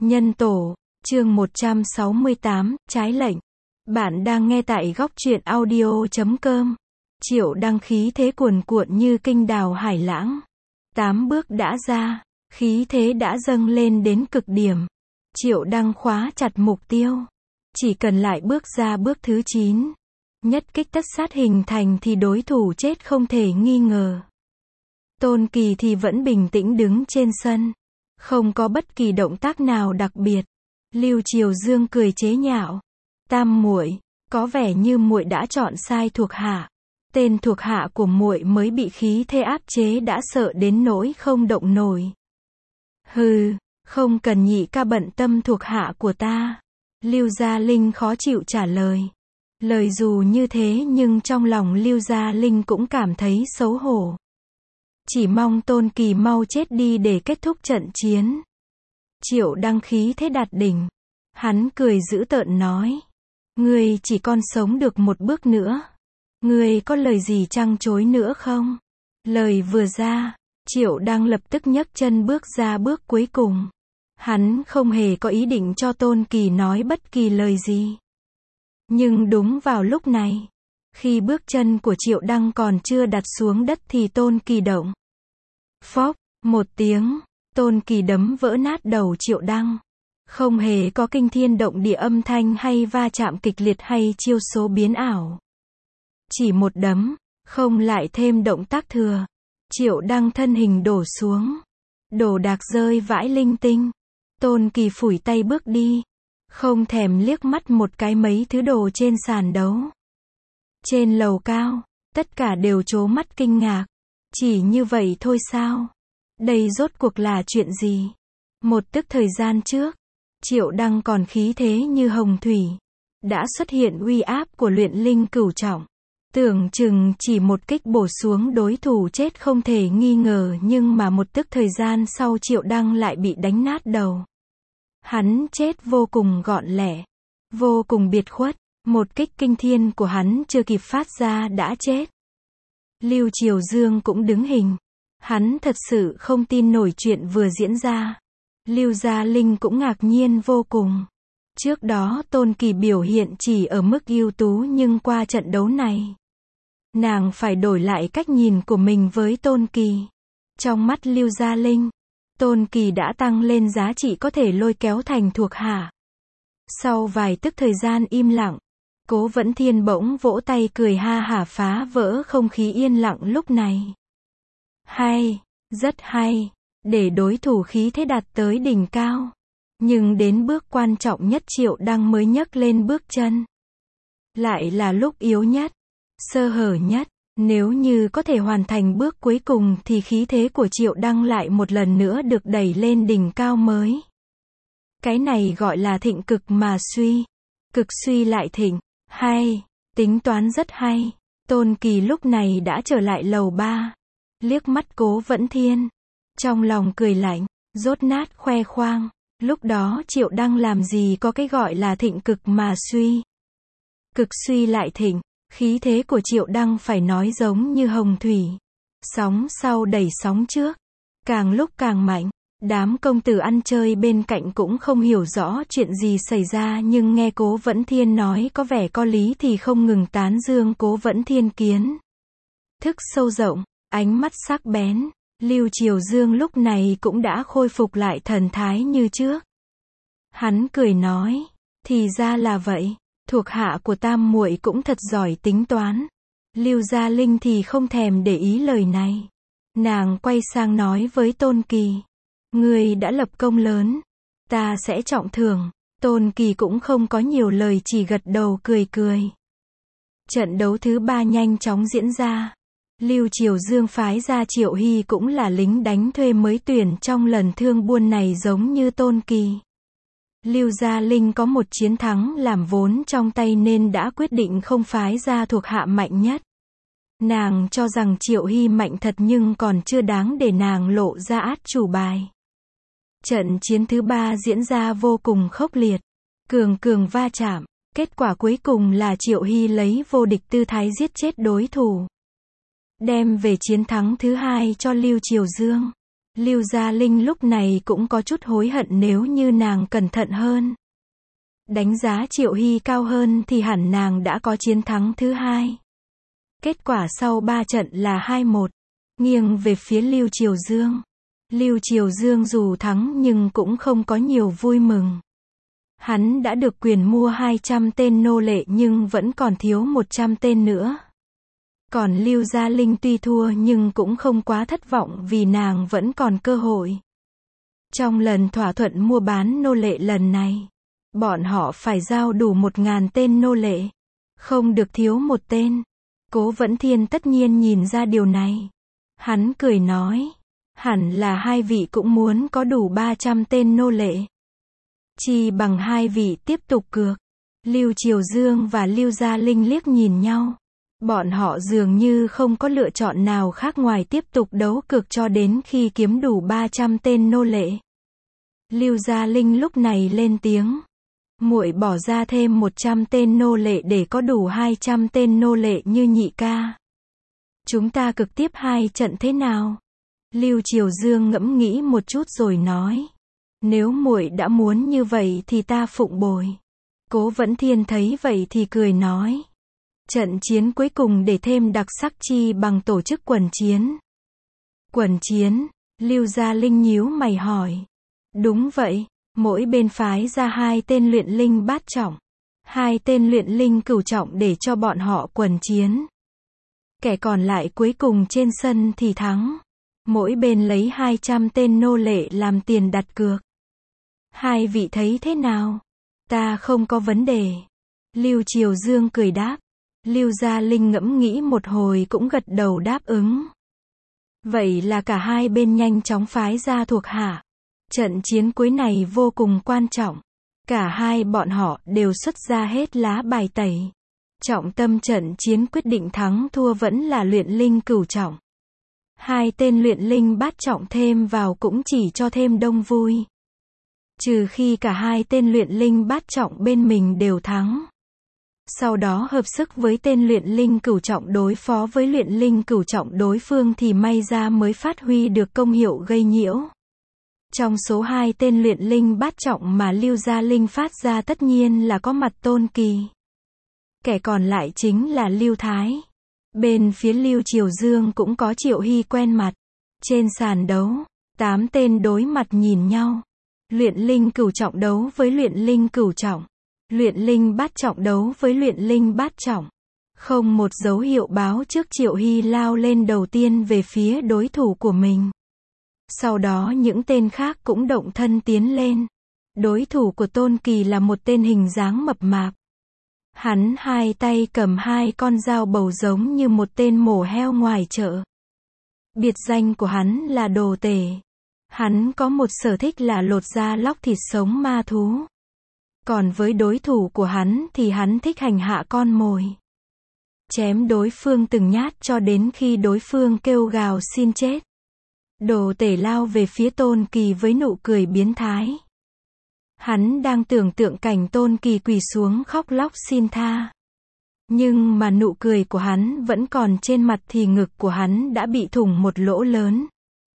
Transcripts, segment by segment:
Nhân tổ, chương 168, trái lệnh. Bạn đang nghe tại góc truyện audio.com. Triệu Đăng khí thế cuồn cuộn như kinh đào hải lãng. 8 bước đã ra, khí thế đã dâng lên đến cực điểm. Triệu Đăng khóa chặt mục tiêu. Chỉ cần lại bước ra bước thứ 9. Nhất kích tất sát hình thành thì đối thủ chết không thể nghi ngờ. Tôn Kỳ thì vẫn bình tĩnh đứng trên sân. Không có bất kỳ động tác nào đặc biệt. Lưu Triều Dương cười chế nhạo. Tam muội, có vẻ như muội đã chọn sai thuộc hạ. Tên thuộc hạ của muội mới bị khí thế áp chế đã sợ đến nỗi không động nổi. Hừ, không cần nhị ca bận tâm thuộc hạ của ta. Lưu Gia Linh khó chịu trả lời. Lời dù như thế nhưng trong lòng Lưu Gia Linh cũng cảm thấy xấu hổ. Chỉ mong Tôn Kỳ mau chết đi để kết thúc trận chiến. Triệu Đăng khí thế đạt đỉnh. Hắn cười dữ tợn nói. Ngươi chỉ còn sống được một bước nữa. Ngươi có lời gì trăng chối nữa không? Lời vừa ra, Triệu Đăng lập tức nhấc chân bước ra bước cuối cùng. Hắn không hề có ý định cho Tôn Kỳ nói bất kỳ lời gì. Nhưng đúng vào lúc này, khi bước chân của Triệu Đăng còn chưa đặt xuống đất thì Tôn Kỳ động. Phốc, một tiếng, Tôn Kỳ đấm vỡ nát đầu Triệu Đăng. Không hề có kinh thiên động địa âm thanh hay va chạm kịch liệt hay chiêu số biến ảo. Chỉ một đấm, không lại thêm động tác thừa. Triệu Đăng thân hình đổ xuống. Đồ đạc rơi vãi linh tinh. Tôn Kỳ phủi tay bước đi. Không thèm liếc mắt một cái mấy thứ đồ trên sàn đấu. Trên lầu cao, tất cả đều trố mắt kinh ngạc. Chỉ như vậy thôi sao? Đây rốt cuộc là chuyện gì? Một tức thời gian trước, Triệu Đăng còn khí thế như hồng thủy. Đã xuất hiện uy áp của luyện linh cửu trọng. Tưởng chừng chỉ một kích bổ xuống đối thủ chết không thể nghi ngờ, nhưng mà một tức thời gian sau Triệu Đăng lại bị đánh nát đầu. Hắn chết vô cùng gọn lẹ, vô cùng biệt khuất. Một kích kinh thiên của hắn chưa kịp phát ra đã chết. Lưu Triều Dương cũng đứng hình. Hắn thật sự không tin nổi chuyện vừa diễn ra. Lưu Gia Linh cũng ngạc nhiên vô cùng. Trước đó Tôn Kỳ biểu hiện chỉ ở mức ưu tú, nhưng qua trận đấu này, nàng phải đổi lại cách nhìn của mình với Tôn Kỳ. Trong mắt Lưu Gia Linh, Tôn Kỳ đã tăng lên giá trị có thể lôi kéo thành thuộc hạ. Sau vài tức thời gian im lặng, Cố Vẫn Thiên bỗng vỗ tay cười ha hả phá vỡ không khí yên lặng lúc này. Hay, rất hay, để đối thủ khí thế đạt tới đỉnh cao. Nhưng đến bước quan trọng nhất Triệu Đăng mới nhấc lên bước chân. Lại là lúc yếu nhất, sơ hở nhất. Nếu như có thể hoàn thành bước cuối cùng thì khí thế của Triệu Đăng lại một lần nữa được đẩy lên đỉnh cao mới. Cái này gọi là thịnh cực mà suy. Cực suy lại thịnh. Hay, tính toán rất hay. Tôn Kỳ lúc này đã trở lại lầu 3. Liếc mắt Cố Vẫn Thiên. Trong lòng cười lạnh, rốt nát khoe khoang. Lúc đó Triệu Đăng làm gì có cái gọi là thịnh cực mà suy. Cực suy lại thịnh. Khí thế của Triệu Đăng phải nói giống như hồng thủy. Sóng sau đẩy sóng trước. Càng lúc càng mạnh. Đám công tử ăn chơi bên cạnh cũng không hiểu rõ chuyện gì xảy ra, nhưng nghe Cố Vẫn Thiên nói có vẻ có lý thì không ngừng tán dương Cố Vẫn Thiên kiến thức sâu rộng, ánh mắt sắc bén. Lưu Triều Dương lúc này cũng đã khôi phục lại thần thái như trước. Hắn cười nói, thì ra là vậy, thuộc hạ của Tam muội cũng thật giỏi tính toán. Lưu Gia Linh thì không thèm để ý lời này. Nàng quay sang nói với Tôn Kỳ, ngươi đã lập công lớn, ta sẽ trọng thưởng. Tôn Kỳ cũng không có nhiều lời, chỉ gật đầu cười cười. Trận đấu thứ 3 nhanh chóng diễn ra. Lưu Triều Dương phái ra Triệu Hy cũng là lính đánh thuê mới tuyển trong lần thương buôn này giống như Tôn Kỳ. Lưu Gia Linh có một chiến thắng làm vốn trong tay nên đã quyết định không phái ra thuộc hạ mạnh nhất. Nàng cho rằng Triệu Hy mạnh thật nhưng còn chưa đáng để nàng lộ ra át chủ bài. Trận chiến thứ 3 diễn ra vô cùng khốc liệt. Cường cường va chạm. Kết quả cuối cùng là Triệu Hy lấy vô địch tư thái giết chết đối thủ. Đem về chiến thắng thứ 2 cho Lưu Triều Dương. Lưu Gia Linh lúc này cũng có chút hối hận nếu như nàng cẩn thận hơn. Đánh giá Triệu Hy cao hơn thì hẳn nàng đã có chiến thắng thứ hai. Kết quả sau 3 trận là 2-1, nghiêng về phía Lưu Triều Dương. Lưu Triều Dương dù thắng nhưng cũng không có nhiều vui mừng. Hắn đã được quyền mua 200 tên nô lệ nhưng vẫn còn thiếu 100 tên nữa. Còn Lưu Gia Linh tuy thua nhưng cũng không quá thất vọng vì nàng vẫn còn cơ hội. Trong lần thỏa thuận mua bán nô lệ lần này, bọn họ phải giao đủ 1.000 tên nô lệ, không được thiếu một tên. Cố Vẫn Thiên tất nhiên nhìn ra điều này. Hắn cười nói, hẳn là hai vị cũng muốn có đủ 300 tên nô lệ. Chi bằng hai vị tiếp tục cược. Lưu Triều Dương và Lưu Gia Linh liếc nhìn nhau. Bọn họ dường như không có lựa chọn nào khác ngoài tiếp tục đấu cược cho đến khi kiếm đủ 300 tên nô lệ. Lưu Gia Linh lúc này lên tiếng. Muội bỏ ra thêm 100 tên nô lệ để có đủ 200 tên nô lệ như nhị ca. Chúng ta cực tiếp 2 trận thế nào? Lưu Triều Dương ngẫm nghĩ một chút rồi nói. Nếu muội đã muốn như vậy thì ta phụng bồi. Cố Vẫn Thiên thấy vậy thì cười nói. Trận chiến cuối cùng để thêm đặc sắc chi bằng tổ chức quần chiến. Quần chiến, Lưu Gia Linh nhíu mày hỏi. Đúng vậy, mỗi bên phái ra 2 tên luyện linh bát trọng, 2 tên luyện linh cửu trọng để cho bọn họ quần chiến. Kẻ còn lại cuối cùng trên sân thì thắng. Mỗi bên lấy 200 tên nô lệ làm tiền đặt cược. Hai vị thấy thế nào? Ta không có vấn đề. Lưu Triều Dương cười đáp. Lưu Gia Linh ngẫm nghĩ một hồi cũng gật đầu đáp ứng. Vậy là cả hai bên nhanh chóng phái ra thuộc hạ. Trận chiến cuối này vô cùng quan trọng. Cả hai bọn họ đều xuất ra hết lá bài tẩy. Trọng tâm trận chiến quyết định thắng thua vẫn là luyện linh cửu trọng. 2 tên luyện linh bát trọng thêm vào cũng chỉ cho thêm đông vui. Trừ khi cả 2 tên luyện linh bát trọng bên mình đều thắng. Sau đó hợp sức với tên luyện linh cửu trọng đối phó với luyện linh cửu trọng đối phương thì may ra mới phát huy được công hiệu gây nhiễu. Trong số 2 tên luyện linh bát trọng mà Lưu Gia Linh phát ra tất nhiên là có mặt Tôn Kỳ. Kẻ còn lại chính là Lưu Thái. Bên phía Lưu Triều Dương cũng có Triệu Hy quen mặt. Trên sàn đấu, 8 tên đối mặt nhìn nhau. Luyện linh cửu trọng đấu với luyện linh cửu trọng. Luyện linh bát trọng đấu với luyện linh bát trọng. Không một dấu hiệu báo trước Triệu Hy lao lên đầu tiên về phía đối thủ của mình. Sau đó những tên khác cũng động thân tiến lên. Đối thủ của Tôn Kỳ là một tên hình dáng mập mạp. Hắn 2 tay cầm 2 con dao bầu giống như một tên mổ heo ngoài chợ. Biệt danh của hắn là Đồ Tể. Hắn có một sở thích là lột da lóc thịt sống ma thú. Còn với đối thủ của hắn thì hắn thích hành hạ con mồi. Chém đối phương từng nhát cho đến khi đối phương kêu gào xin chết. Đồ Tể lao về phía Tôn Kỳ với nụ cười biến thái. Hắn đang tưởng tượng cảnh Tôn Kỳ quỳ xuống khóc lóc xin tha. Nhưng mà nụ cười của hắn vẫn còn trên mặt thì ngực của hắn đã bị thủng một lỗ lớn.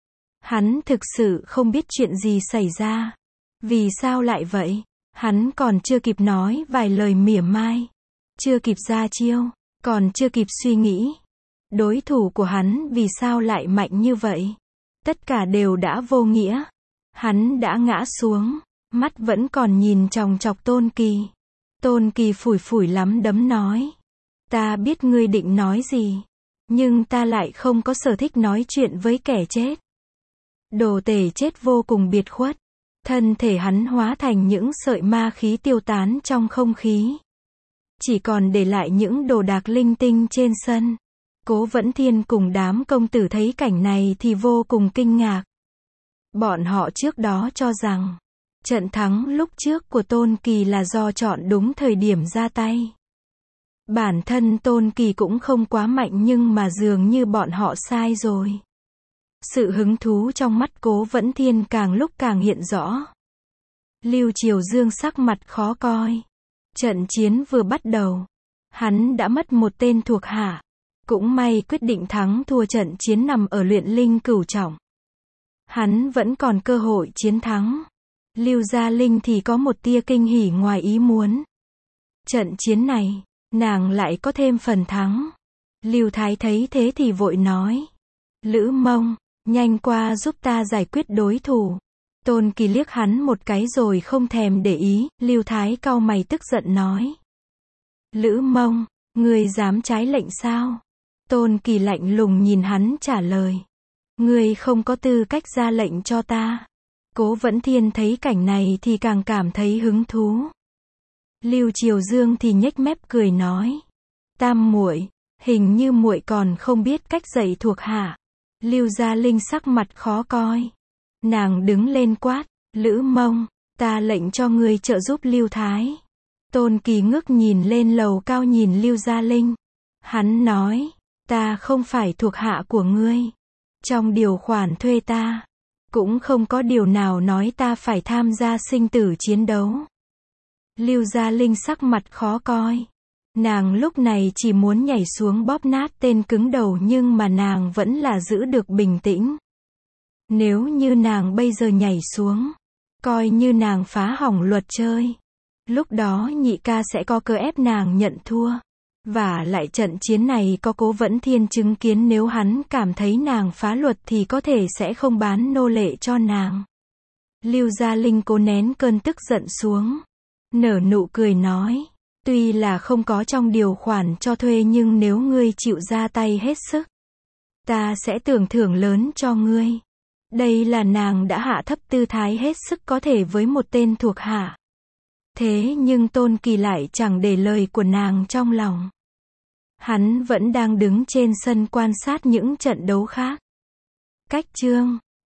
Hắn thực sự không biết chuyện gì xảy ra. Vì sao lại vậy? Hắn còn chưa kịp nói vài lời mỉa mai. Chưa kịp ra chiêu. Còn chưa kịp suy nghĩ. Đối thủ của hắn vì sao lại mạnh như vậy? Tất cả đều đã vô nghĩa. Hắn đã ngã xuống. Mắt vẫn còn nhìn chòng chọc Tôn Kỳ. Tôn Kỳ phủi phủi lắm đấm nói. Ta biết ngươi định nói gì. Nhưng ta lại không có sở thích nói chuyện với kẻ chết. Đồ Tể chết vô cùng biệt khuất. Thân thể hắn hóa thành những sợi ma khí tiêu tán trong không khí. Chỉ còn để lại những đồ đạc linh tinh trên sân. Cố Vẫn Thiên cùng đám công tử thấy cảnh này thì vô cùng kinh ngạc. Bọn họ trước đó cho rằng trận thắng lúc trước của Tôn Kỳ là do chọn đúng thời điểm ra tay. Bản thân Tôn Kỳ cũng không quá mạnh nhưng mà dường như bọn họ sai rồi. Sự hứng thú trong mắt Cố Vẫn Thiên càng lúc càng hiện rõ. Lưu Triều Dương sắc mặt khó coi. Trận chiến vừa bắt đầu, hắn đã mất một tên thuộc hạ. Cũng may quyết định thắng thua trận chiến nằm ở luyện linh cửu trọng. hắn vẫn còn cơ hội chiến thắng. Lưu Gia Linh thì có một tia kinh hỉ ngoài ý muốn. Trận chiến này, nàng lại có thêm phần thắng. Lưu Thái thấy thế thì vội nói. Lữ Mông, nhanh qua giúp ta giải quyết đối thủ. Tôn Kỳ liếc hắn một cái rồi không thèm để ý, Lưu Thái cau mày tức giận nói. Lữ Mông, ngươi dám trái lệnh sao? Tôn Kỳ lạnh lùng nhìn hắn trả lời. Ngươi không có tư cách ra lệnh cho ta. Cố Vẫn Thiên thấy cảnh này thì càng cảm thấy hứng thú. Lưu Triều Dương thì nhếch mép cười nói. Tam muội, hình như muội còn không biết cách dạy thuộc hạ. Lưu Gia Linh sắc mặt khó coi. Nàng đứng lên quát, Lữ Mông, ta lệnh cho ngươi trợ giúp Lưu Thái. Tôn Kỳ ngước nhìn lên lầu cao nhìn Lưu Gia Linh. Hắn nói, ta không phải thuộc hạ của ngươi. Trong điều khoản thuê ta, cũng không có điều nào nói ta phải tham gia sinh tử chiến đấu. Lưu Gia Linh sắc mặt khó coi. Nàng lúc này chỉ muốn nhảy xuống bóp nát tên cứng đầu nhưng mà nàng vẫn là giữ được bình tĩnh. Nếu như nàng bây giờ nhảy xuống, coi như nàng phá hỏng luật chơi. Lúc đó nhị ca sẽ có cơ ép nàng nhận thua. Và lại trận chiến này có Cố Vẫn Thiên chứng kiến, nếu hắn cảm thấy nàng phá luật thì có thể sẽ không bán nô lệ cho nàng. Lưu Gia Linh cố nén cơn tức giận xuống. Nở nụ cười nói. Tuy là không có trong điều khoản cho thuê nhưng nếu ngươi chịu ra tay hết sức, ta sẽ tưởng thưởng lớn cho ngươi. Đây là nàng đã hạ thấp tư thái hết sức có thể với một tên thuộc hạ. Thế nhưng Tôn Kỳ lại chẳng để lời của nàng trong lòng. Hắn vẫn đang đứng trên sân quan sát những trận đấu khác. Cách chương